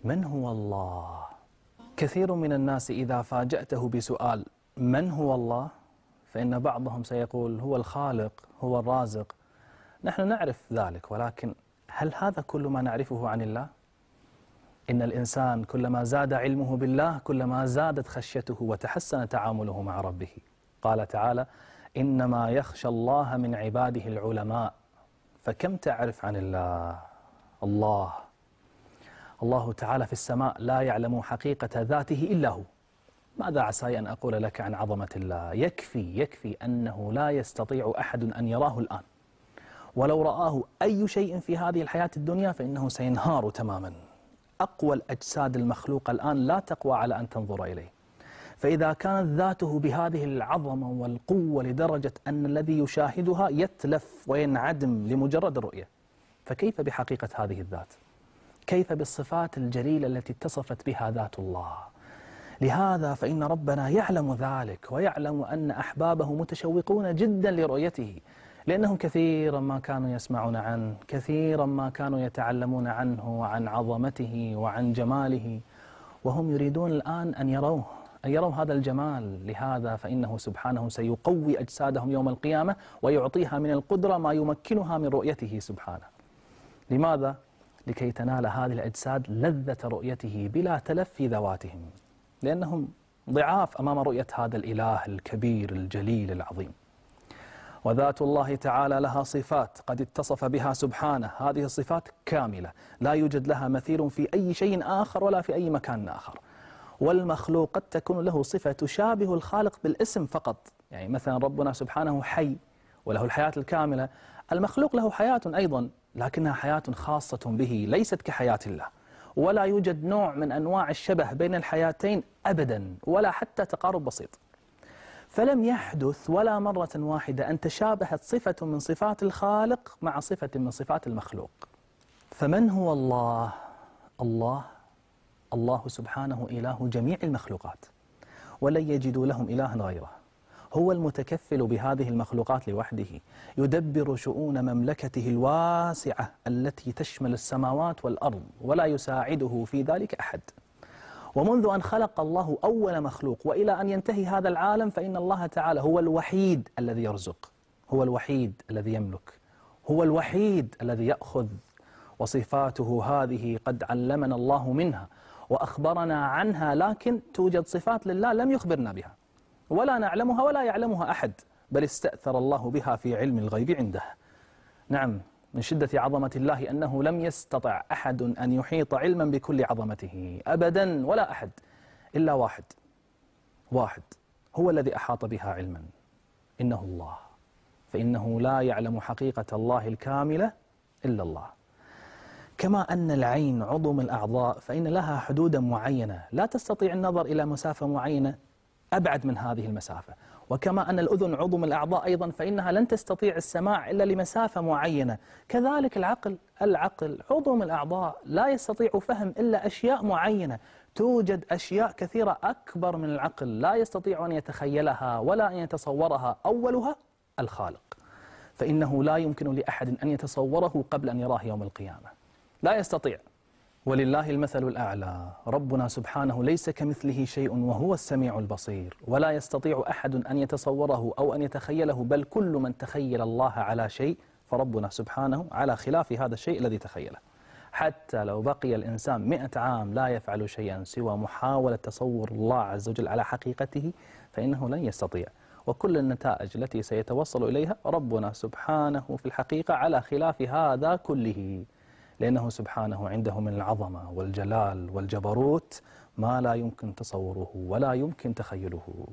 من هو الله؟ كثير من الناس إذا فاجأته بسؤال من هو الله؟ فإن بعضهم سيقول هو الخالق، هو الرازق. نحن نعرف ذلك، ولكن هل هذا كل ما نعرفه عن الله؟ إن الإنسان كلما زاد علمه بالله كلما زادت خشيته وتحسن تعامله مع ربه. قال تعالى: إنما يخشى الله من عباده العلماء. فكم تعرف عن الله؟ الله تعالى في السماء لا يعلم حقيقة ذاته إلا هو. ماذا عساي أن أقول لك عن عظمة الله؟ يكفي أنه لا يستطيع أحد أن يراه الآن، ولو رآه أي شيء في هذه الحياة الدنيا فإنه سينهار تماما. أقوى الأجساد المخلوقة الآن لا تقوى على أن تنظر إليه، فإذا كانت ذاته بهذه العظمة والقوة لدرجة أن الذي يشاهدها يتلف وينعدم لمجرد الرؤية، فكيف بحقيقة هذه الذات؟ كيف بالصفات الجليلة التي اتصفت بها ذات الله؟ لهذا فإن ربنا يعلم ذلك، ويعلم أن أحبابه متشوقون جدا لرؤيته، لأنهم كثيرا ما كانوا يسمعون عنه، كثيرا ما كانوا يتعلمون عنه وعن عظمته وعن جماله، وهم يريدون الآن أن يروا هذا الجمال. لهذا فإنه سبحانه سيقوي أجسادهم يوم القيامة ويعطيها من القدرة ما يمكنها من رؤيته سبحانه. لماذا؟ لكي تنال هذه الأجساد لذة رؤيته بلا تلف في ذواتهم، لأنهم ضعاف أمام رؤية هذا الإله الكبير الجليل العظيم. وذات الله تعالى لها صفات قد اتصف بها سبحانه، هذه الصفات كاملة لا يوجد لها مثيل في أي شيء آخر ولا في أي مكان آخر. والمخلوق قد تكون له صفة تشابه الخالق بالاسم فقط، يعني مثلا ربنا سبحانه حي وله الحياة الكاملة، المخلوق له حياة أيضا لكنها حياة خاصة به ليست كحياة الله، ولا يوجد نوع من أنواع الشبه بين الحياتين أبدا ولا حتى تقارب بسيط. فلم يحدث ولا مرة واحدة أن تشابهت صفة من صفات الخالق مع صفة من صفات المخلوق. فمن هو الله؟ الله سبحانه إله جميع المخلوقات، ولن يجدوا لهم إلها غيره. هو المتكفل بهذه المخلوقات لوحده، يدبر شؤون مملكته الواسعة التي تشمل السماوات والأرض، ولا يساعده في ذلك أحد. ومنذ أن خلق الله أول مخلوق وإلى أن ينتهي هذا العالم فإن الله تعالى هو الوحيد الذي يرزق، هو الوحيد الذي يملك، هو الوحيد الذي يأخذ. وصفاته هذه قد علمنا الله منها وأخبرنا عنها، لكن توجد صفات لله لم يخبرنا بها ولا نعلمها ولا يعلمها أحد، بل استأثر الله بها في علم الغيب عنده. نعم، من شدة عظمة الله أنه لم يستطع أحد أن يحيط علما بكل عظمته أبدا، ولا أحد إلا واحد هو الذي أحاط بها علما، إنه الله. فإنه لا يعلم حقيقة الله الكاملة إلا الله. كما أن العين عضو من الأعضاء فإن لها حدودا معينة لا تستطيع النظر إلى مسافة معينة أبعد من هذه المسافة، وكما أن الأذن عضو من الأعضاء أيضا فإنها لن تستطيع السماع إلا لمسافة معينة، كذلك العقل عضو من الأعضاء لا يستطيع فهم إلا أشياء معينة. توجد أشياء كثيرة أكبر من العقل لا يستطيع أن يتخيلها ولا أن يتصورها، أولها الخالق، فإنه لا يمكن لأحد أن يتصوره قبل أن يراه يوم القيامة، لا يستطيع. ولله المثل الأعلى، ربنا سبحانه ليس كمثله شيء وهو السميع البصير، ولا يستطيع أحد أن يتصوره أو أن يتخيله، بل كل من تخيل الله على شيء فربنا سبحانه على خلاف هذا الشيء الذي تخيله. حتى لو بقي الإنسان 100 عام لا يفعل شيئا سوى محاولة تصور الله عز وجل على حقيقته فإنه لن يستطيع. وكل النتائج التي سيتوصل إليها ربنا سبحانه في الحقيقة على خلاف هذا كله، لأنه سبحانه عنده من العظمة والجلال والجبروت ما لا يمكن تصوره ولا يمكن تخيله.